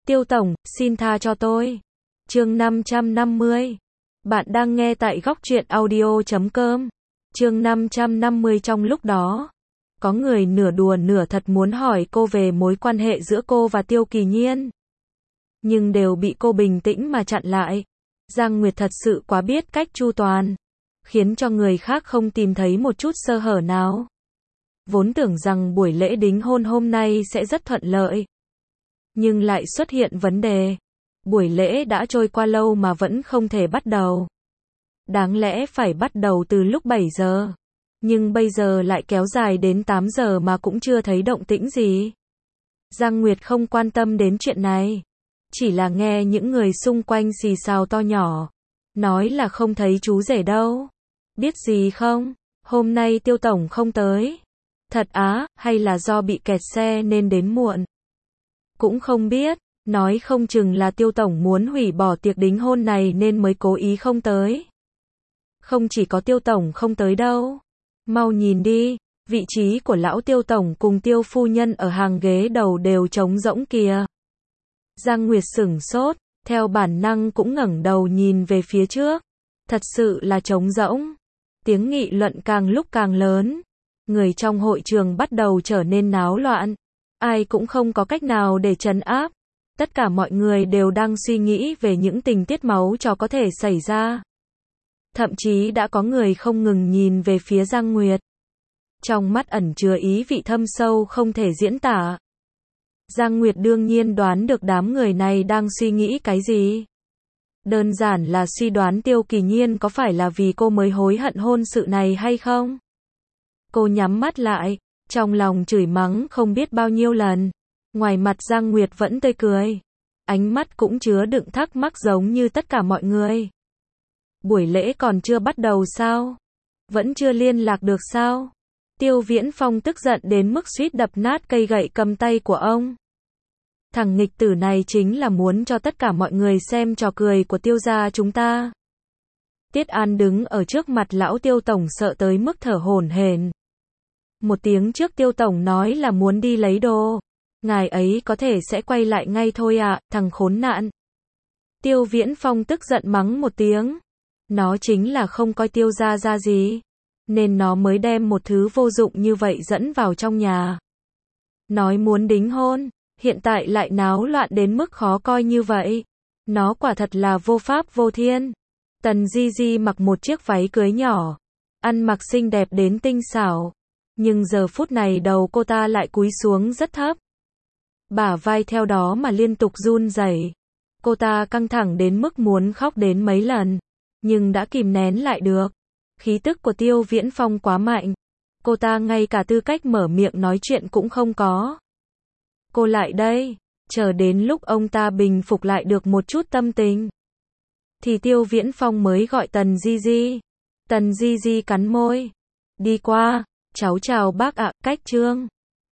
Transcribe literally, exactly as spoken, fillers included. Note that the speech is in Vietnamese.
Tiêu tổng, xin tha cho tôi. Chương năm trăm năm mươi. Bạn đang nghe tại góc truyện audio chấm com. Chương năm trăm năm mươi. Trong lúc đó, có người nửa đùa nửa thật muốn hỏi cô về mối quan hệ giữa cô và Tiêu Kỳ Nhiên, nhưng đều bị cô bình tĩnh mà chặn lại. Giang Nguyệt thật sự quá biết cách chu toàn, khiến cho người khác không tìm thấy một chút sơ hở nào. Vốn tưởng rằng buổi lễ đính hôn hôm nay sẽ rất thuận lợi, nhưng lại xuất hiện vấn đề. Buổi lễ đã trôi qua lâu mà vẫn không thể bắt đầu. Đáng lẽ phải bắt đầu từ lúc bảy giờ, nhưng bây giờ lại kéo dài đến tám giờ mà cũng chưa thấy động tĩnh gì. Giang Nguyệt không quan tâm đến chuyện này, chỉ là nghe những người xung quanh xì xào to nhỏ, nói là không thấy chú rể đâu. Biết gì không, hôm nay Tiêu tổng không tới. Thật á, hay là do bị kẹt xe nên đến muộn? Cũng không biết, nói không chừng là Tiêu tổng muốn hủy bỏ tiệc đính hôn này nên mới cố ý không tới. Không chỉ có Tiêu tổng không tới đâu. Mau nhìn đi, vị trí của lão Tiêu tổng cùng Tiêu phu nhân ở hàng ghế đầu đều trống rỗng kìa. Giang Nguyệt sửng sốt, theo bản năng cũng ngẩng đầu nhìn về phía trước. Thật sự là trống rỗng. Tiếng nghị luận càng lúc càng lớn. Người trong hội trường bắt đầu trở nên náo loạn. Ai cũng không có cách nào để trấn áp. Tất cả mọi người đều đang suy nghĩ về những tình tiết máu chó có thể xảy ra. Thậm chí đã có người không ngừng nhìn về phía Giang Nguyệt. Trong mắt ẩn chứa ý vị thâm sâu không thể diễn tả. Giang Nguyệt đương nhiên đoán được đám người này đang suy nghĩ cái gì. Đơn giản là suy đoán Tiêu Kỳ Nhiên có phải là vì cô mới hối hận hôn sự này hay không. Cô nhắm mắt lại, trong lòng chửi mắng không biết bao nhiêu lần. Ngoài mặt Giang Nguyệt vẫn tươi cười, ánh mắt cũng chứa đựng thắc mắc giống như tất cả mọi người. Buổi lễ còn chưa bắt đầu sao? Vẫn chưa liên lạc được sao? Tiêu Viễn Phong tức giận đến mức suýt đập nát cây gậy cầm tay của ông. Thằng nghịch tử này chính là muốn cho tất cả mọi người xem trò cười của Tiêu gia chúng ta. Tiết An đứng ở trước mặt lão Tiêu tổng sợ tới mức thở hổn hển. Một tiếng trước Tiêu tổng nói là muốn đi lấy đồ. Ngài ấy có thể sẽ quay lại ngay thôi ạ, à, thằng khốn nạn. Tiêu Viễn Phong tức giận mắng một tiếng. Nó chính là không coi Tiêu gia ra gì, nên nó mới đem một thứ vô dụng như vậy dẫn vào trong nhà. Nói muốn đính hôn, hiện tại lại náo loạn đến mức khó coi như vậy. Nó quả thật là vô pháp vô thiên. Tần Di Di mặc một chiếc váy cưới nhỏ, ăn mặc xinh đẹp đến tinh xảo. Nhưng giờ phút này đầu cô ta lại cúi xuống rất thấp. Bả vai theo đó mà liên tục run rẩy. Cô ta căng thẳng đến mức muốn khóc đến mấy lần, nhưng đã kìm nén lại được. Khí tức của Tiêu Viễn Phong quá mạnh. Cô ta ngay cả tư cách mở miệng nói chuyện cũng không có. Cô lại đây, chờ đến lúc ông ta bình phục lại được một chút tâm tình, thì Tiêu Viễn Phong mới gọi Tần Di Di. Tần Di Di cắn môi. Đi qua, cháu chào bác ạ, cách trương.